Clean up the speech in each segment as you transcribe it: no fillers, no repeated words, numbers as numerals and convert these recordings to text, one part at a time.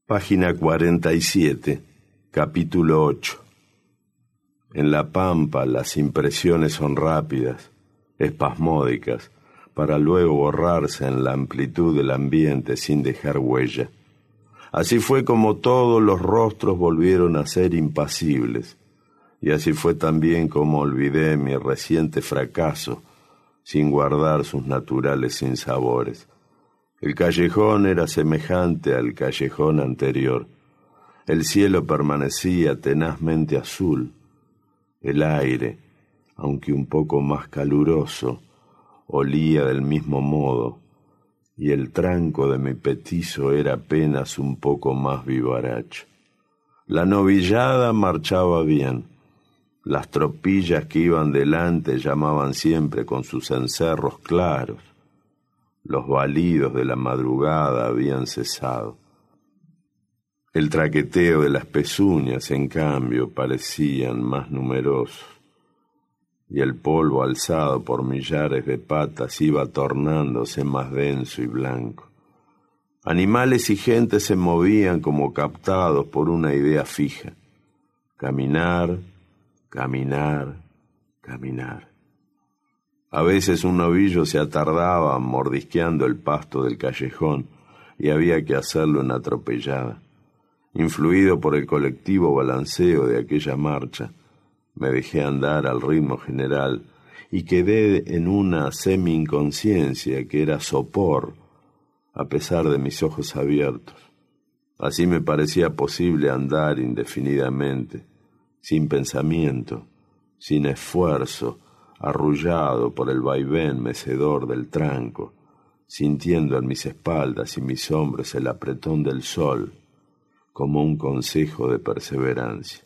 Página 47, capítulo 8. En la pampa las impresiones son rápidas, espasmódicas, para luego borrarse en la amplitud del ambiente sin dejar huella. Así fue como todos los rostros volvieron a ser impasibles, y así fue también como olvidé mi reciente fracaso, sin guardar sus naturales sinsabores. El callejón era semejante al callejón anterior. El cielo permanecía tenazmente azul. El aire, aunque un poco más caluroso, olía del mismo modo, y el tranco de mi petizo era apenas un poco más vivaracho. La novillada marchaba bien. Las tropillas que iban delante llamaban siempre con sus cencerros claros. Los balidos de la madrugada habían cesado. El traqueteo de las pezuñas, en cambio, parecían más numerosos, y el polvo alzado por millares de patas iba tornándose más denso y blanco. Animales y gente se movían como captados por una idea fija. Caminar, caminar, caminar. A veces un novillo se atardaba mordisqueando el pasto del callejón y había que hacerlo en atropellada. Influido por el colectivo balanceo de aquella marcha, me dejé andar al ritmo general y quedé en una semi-inconsciencia que era sopor, a pesar de mis ojos abiertos. Así me parecía posible andar indefinidamente, sin pensamiento, sin esfuerzo, arrullado por el vaivén mecedor del tranco, sintiendo en mis espaldas y mis hombros el apretón del sol, como un consejo de perseverancia.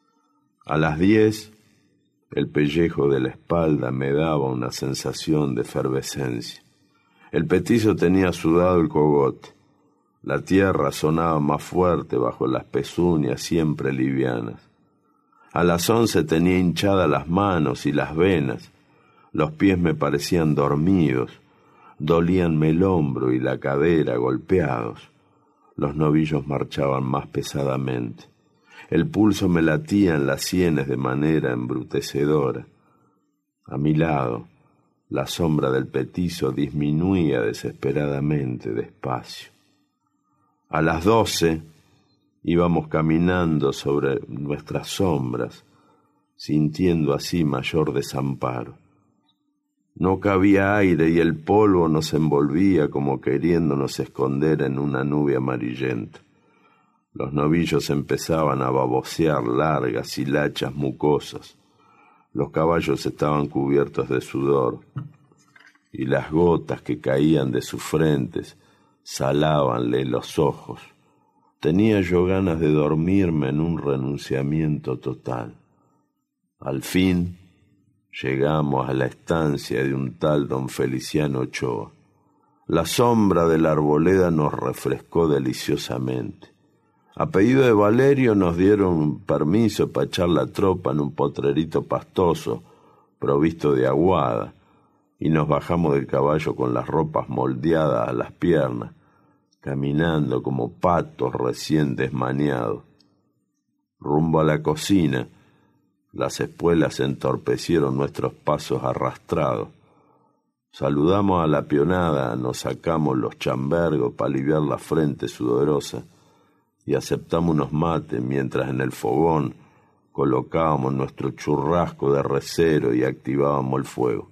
A las 10, el pellejo de la espalda me daba una sensación de efervescencia. El petizo tenía sudado el cogote. La tierra sonaba más fuerte bajo las pezuñas siempre livianas. A las 11 tenía hinchadas las manos y las venas. Los pies me parecían dormidos. Dolíanme el hombro y la cadera golpeados. Los novillos marchaban más pesadamente. El pulso me latía en las sienes de manera embrutecedora. A mi lado, la sombra del petizo disminuía desesperadamente, despacio. A las 12, íbamos caminando sobre nuestras sombras, sintiendo así mayor desamparo. No cabía aire y el polvo nos envolvía como queriéndonos esconder en una nube amarillenta. Los novillos empezaban a babosear largas hilachas mucosas. Los caballos estaban cubiertos de sudor y las gotas que caían de sus frentes salábanle los ojos. Tenía yo ganas de dormirme en un renunciamiento total. Al fin llegamos a la estancia de un tal don Feliciano Ochoa. La sombra de la arboleda nos refrescó deliciosamente. A pedido de Valerio nos dieron permiso para echar la tropa en un potrerito pastoso, provisto de aguada, y nos bajamos del caballo con las ropas moldeadas a las piernas, caminando como patos recién desmañados. Rumbo a la cocina, las espuelas entorpecieron nuestros pasos arrastrados. Saludamos a la pionada, nos sacamos los chambergos para aliviar la frente sudorosa y aceptamos unos mates mientras en el fogón colocábamos nuestro churrasco de recero y activábamos el fuego.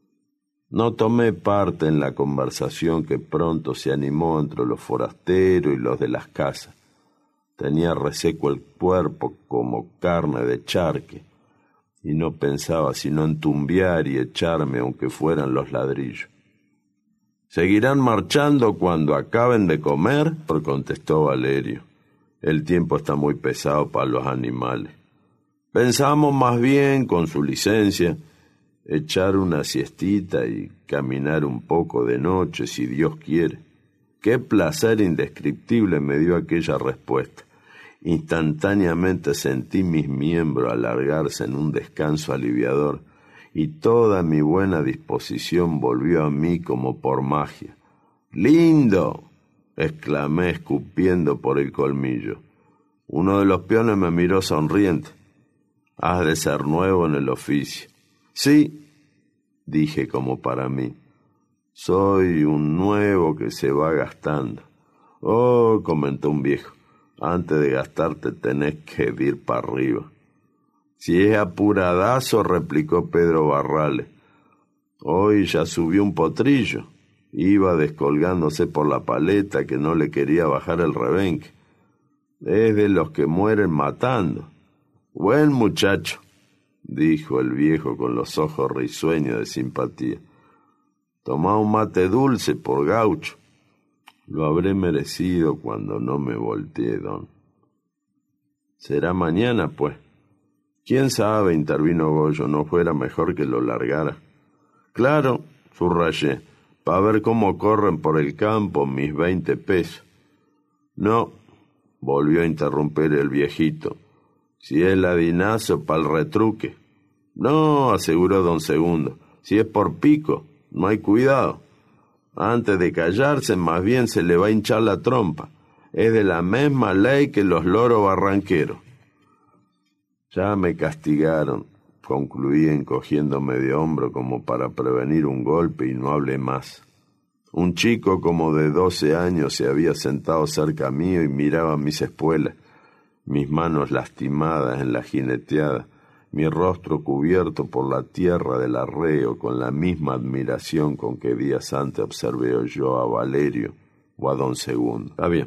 No tomé parte en la conversación que pronto se animó entre los forasteros y los de las casas. Tenía reseco el cuerpo como carne de charque y no pensaba sino en tumbiar y echarme aunque fueran los ladrillos. «¿Seguirán marchando cuando acaben de comer?», contestó Valerio. «El tiempo está muy pesado para los animales. Pensamos más bien, con su licencia, echar una siestita y caminar un poco de noche, si Dios quiere». Qué placer indescriptible me dio aquella respuesta. Instantáneamente sentí mis miembros alargarse en un descanso aliviador y toda mi buena disposición volvió a mí como por magia. «¡Lindo!», exclamé escupiendo por el colmillo. Uno de los peones me miró sonriente. Has de ser nuevo en el oficio. Sí, dije como para mí. Soy un nuevo que se va gastando. Oh, comentó un viejo, antes de gastarte tenés que ir para arriba. Si es apuradazo, replicó Pedro Barrales. Hoy ya subió un potrillo. Iba descolgándose por la paleta que no le quería bajar el rebenque. Es de los que mueren matando. Buen muchacho, dijo el viejo con los ojos risueños de simpatía. Tomá un mate dulce por gaucho. Lo habré merecido cuando no me volteé, don. Será mañana, pues. ¿Quién sabe? Intervino Goyo, no fuera mejor que lo largara. Claro, subrayé, para ver cómo corren por el campo mis 20 pesos. No, volvió a interrumpir el viejito. Si es ladinazo, pa'l retruque. No, aseguró don Segundo, si es por pico, no hay cuidado. Antes de callarse, más bien se le va a hinchar la trompa. Es de la misma ley que los loros barranqueros. Ya me castigaron, concluí encogiéndome de hombro como para prevenir un golpe y no hablé más. Un chico como de 12 años se había sentado cerca mío y miraba mis espuelas, mis manos lastimadas en la jineteada, mi rostro cubierto por la tierra del arreo con la misma admiración con que días antes observé yo a Valerio o a don Segundo. Está bien.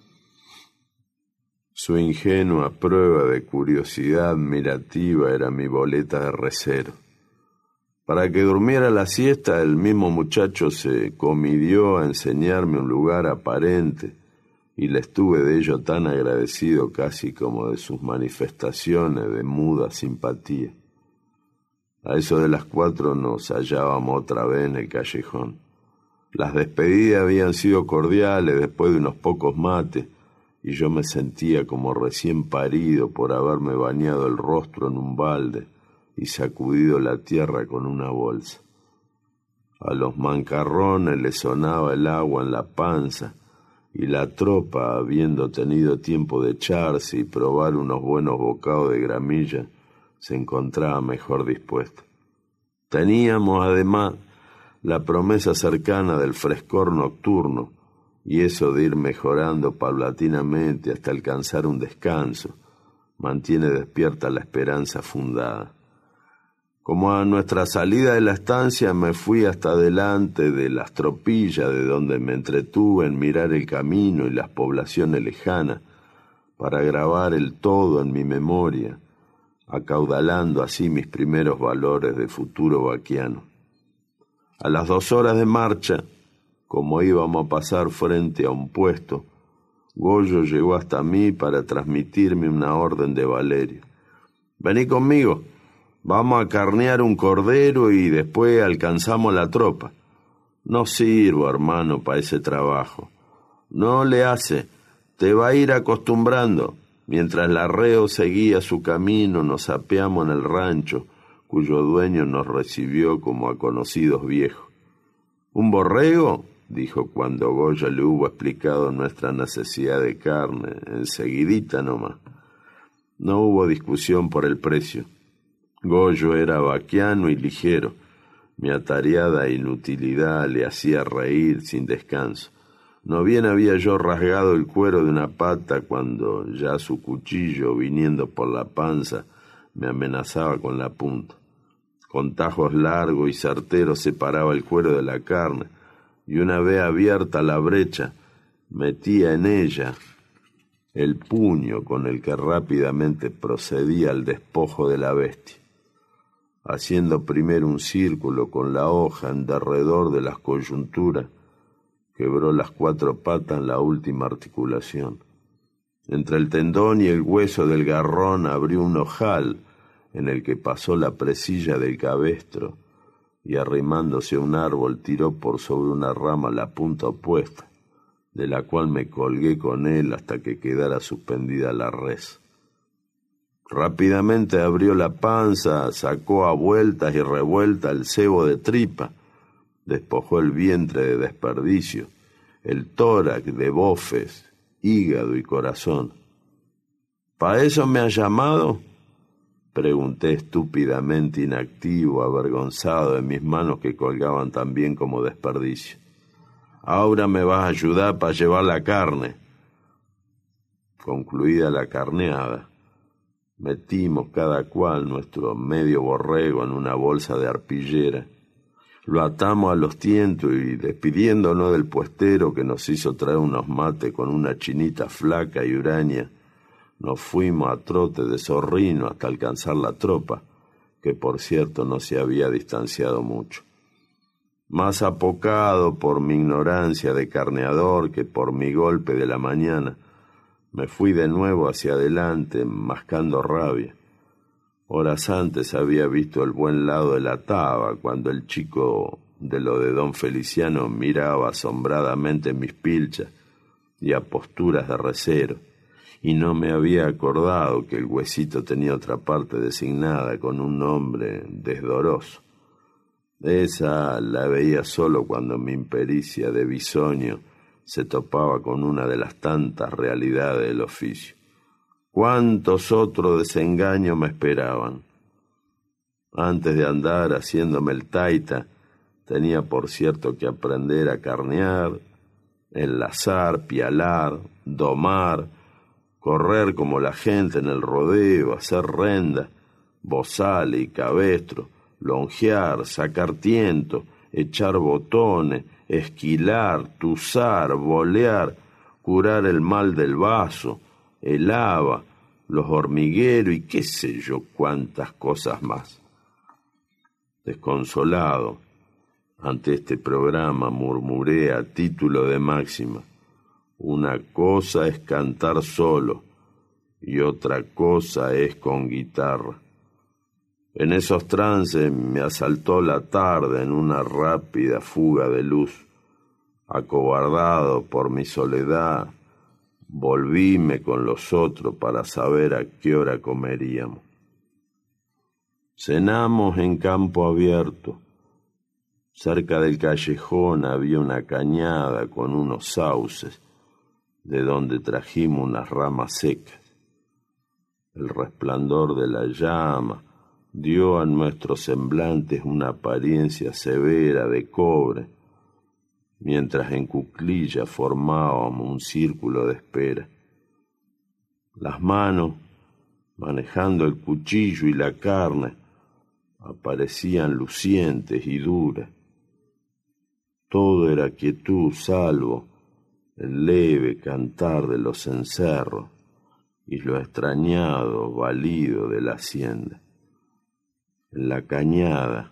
Su ingenua prueba de curiosidad admirativa era mi boleta de recero. Para que durmiera la siesta, el mismo muchacho se comidió a enseñarme un lugar aparente, y le estuve de ello tan agradecido casi como de sus manifestaciones de muda simpatía. A eso de las 4 nos hallábamos otra vez en el callejón. Las despedidas habían sido cordiales después de unos pocos mates, y yo me sentía como recién parido por haberme bañado el rostro en un balde y sacudido la tierra con una bolsa. A los mancarrones les sonaba el agua en la panza, y la tropa, habiendo tenido tiempo de echarse y probar unos buenos bocados de gramilla, se encontraba mejor dispuesta. Teníamos, además, la promesa cercana del frescor nocturno, y eso de ir mejorando paulatinamente hasta alcanzar un descanso, mantiene despierta la esperanza fundada. Como a nuestra salida de la estancia me fui hasta delante de las tropillas, de donde me entretuve en mirar el camino y las poblaciones lejanas, para grabar el todo en mi memoria, acaudalando así mis primeros valores de futuro vaquiano. A las 2 horas de marcha, como íbamos a pasar frente a un puesto, Goyo llegó hasta mí para transmitirme una orden de Valerio. «Vení conmigo, vamos a carnear un cordero y después alcanzamos la tropa. No sirvo, hermano, para ese trabajo. No le hace, te va a ir acostumbrando». Mientras el arreo seguía su camino, nos apeamos en el rancho, cuyo dueño nos recibió como a conocidos viejos. «¿Un borrego?», dijo cuando Goyo le hubo explicado nuestra necesidad de carne, enseguidita nomás. No hubo discusión por el precio. Goyo era vaquiano y ligero. Mi atareada inutilidad le hacía reír sin descanso. No bien había yo rasgado el cuero de una pata cuando ya su cuchillo, viniendo por la panza, me amenazaba con la punta. Con tajos largos y certeros separaba el cuero de la carne, y una vez abierta la brecha, metía en ella el puño con el que rápidamente procedía al despojo de la bestia. Haciendo primero un círculo con la hoja en derredor de las coyunturas, quebró las 4 patas en la última articulación. Entre el tendón y el hueso del garrón abrió un ojal en el que pasó la presilla del cabestro, y arrimándose a un árbol tiró por sobre una rama la punta opuesta, de la cual me colgué con él hasta que quedara suspendida la res. Rápidamente abrió la panza, sacó a vueltas y revueltas el cebo de tripa, despojó el vientre de desperdicio, el tórax de bofes, hígado y corazón. ¿Pa eso me has llamado?, pregunté estúpidamente inactivo, avergonzado de mis manos que colgaban tan bien como desperdicio. «Ahora me vas a ayudar para llevar la carne». Concluida la carneada, metimos cada cual nuestro medio borrego en una bolsa de arpillera, lo atamos a los tientos y, despidiéndonos del puestero que nos hizo traer unos mates con una chinita flaca y huraña, nos fuimos a trote de zorrino hasta alcanzar la tropa, que por cierto no se había distanciado mucho. Más apocado por mi ignorancia de carneador que por mi golpe de la mañana, me fui de nuevo hacia adelante, mascando rabia. Horas antes había visto el buen lado de la taba, cuando el chico de lo de don Feliciano miraba asombradamente mis pilchas y a posturas de recero, y no me había acordado que el huesito tenía otra parte designada con un nombre desdoroso. Esa la veía solo cuando mi impericia de bisoño se topaba con una de las tantas realidades del oficio. ¿Cuántos otros desengaños me esperaban? Antes de andar haciéndome el taita, tenía por cierto que aprender a carnear, enlazar, pialar, domar, correr como la gente en el rodeo, hacer renda, bozales y cabestro, longear, sacar tiento, echar botones, esquilar, tuzar, bolear, curar el mal del vaso, el haba, los hormigueros y qué sé yo cuántas cosas más. Desconsolado ante este programa, murmuré a título de máxima: una cosa es cantar solo y otra cosa es con guitarra. En esos trances me asaltó la tarde en una rápida fuga de luz. Acobardado por mi soledad, volvíme con los otros para saber a qué hora comeríamos. Cenamos en campo abierto. Cerca del callejón había una cañada con unos sauces, de donde trajimos unas ramas secas. El resplandor de la llama dio a nuestros semblantes una apariencia severa de cobre, mientras en cuclillas formábamos un círculo de espera. Las manos, manejando el cuchillo y la carne, aparecían lucientes y duras. Todo era quietud salvo el leve cantar de los cencerros y lo extrañado balido de la hacienda. En la cañada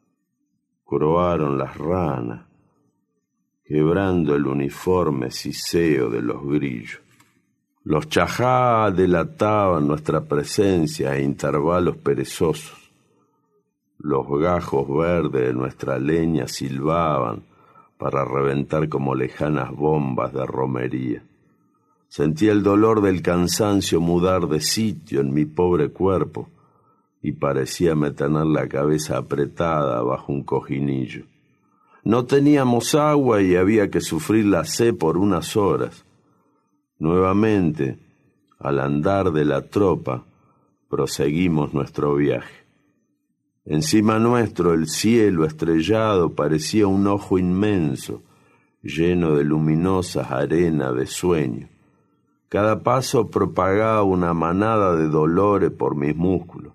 croaron las ranas, quebrando el uniforme siseo de los grillos. Los chajá delataban nuestra presencia a intervalos perezosos. Los gajos verdes de nuestra leña silbaban para reventar como lejanas bombas de romería. Sentía el dolor del cansancio mudar de sitio en mi pobre cuerpo y parecíame tener la cabeza apretada bajo un cojinillo. No teníamos agua y había que sufrir la sed por unas horas. Nuevamente, al andar de la tropa, proseguimos nuestro viaje. Encima nuestro el cielo estrellado parecía un ojo inmenso, lleno de luminosas arenas de sueño. Cada paso propagaba una manada de dolores por mis músculos.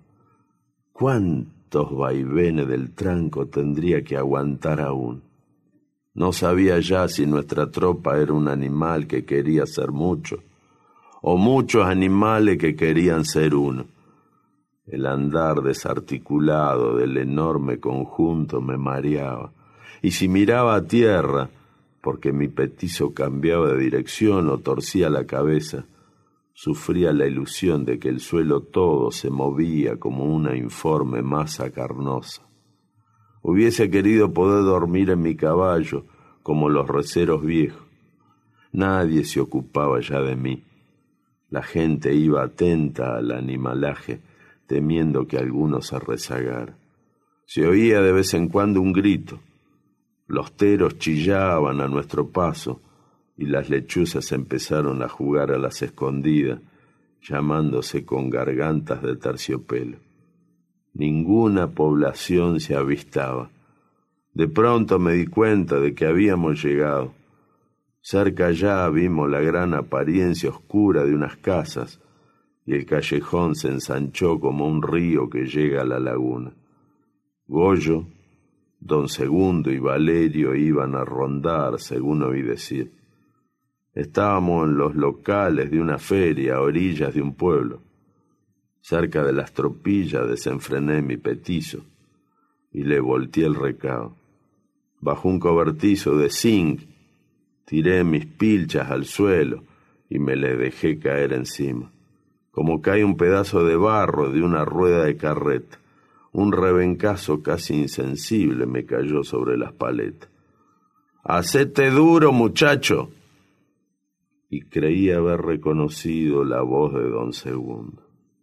¿Cuántos vaivenes del tranco tendría que aguantar aún? No sabía ya si nuestra tropa era un animal que quería ser mucho, o muchos animales que querían ser uno. El andar desarticulado del enorme conjunto me mareaba, y si miraba a tierra, porque mi petizo cambiaba de dirección o torcía la cabeza, sufría la ilusión de que el suelo todo se movía como una informe masa carnosa. Hubiese querido poder dormir en mi caballo como los receros viejos. Nadie se ocupaba ya de mí. La gente iba atenta al animalaje, temiendo que alguno se rezagara. Se oía de vez en cuando un grito. Los teros chillaban a nuestro paso, y las lechuzas empezaron a jugar a las escondidas, llamándose con gargantas de terciopelo. Ninguna población se avistaba. De pronto me di cuenta de que habíamos llegado. Cerca allá vimos la gran apariencia oscura de unas casas, y el callejón se ensanchó como un río que llega a la laguna. Goyo, don Segundo y Valerio iban a rondar, según oí decir. Estábamos en los locales de una feria a orillas de un pueblo. Cerca de las tropillas desenfrené mi petizo y le volteé el recado. Bajo un cobertizo de zinc tiré mis pilchas al suelo y me le dejé caer encima. Como cae un pedazo de barro de una rueda de carreta, un rebencazo casi insensible me cayó sobre las paletas. «¡Hacete duro, muchacho!» Y creí haber reconocido la voz de don Segundo.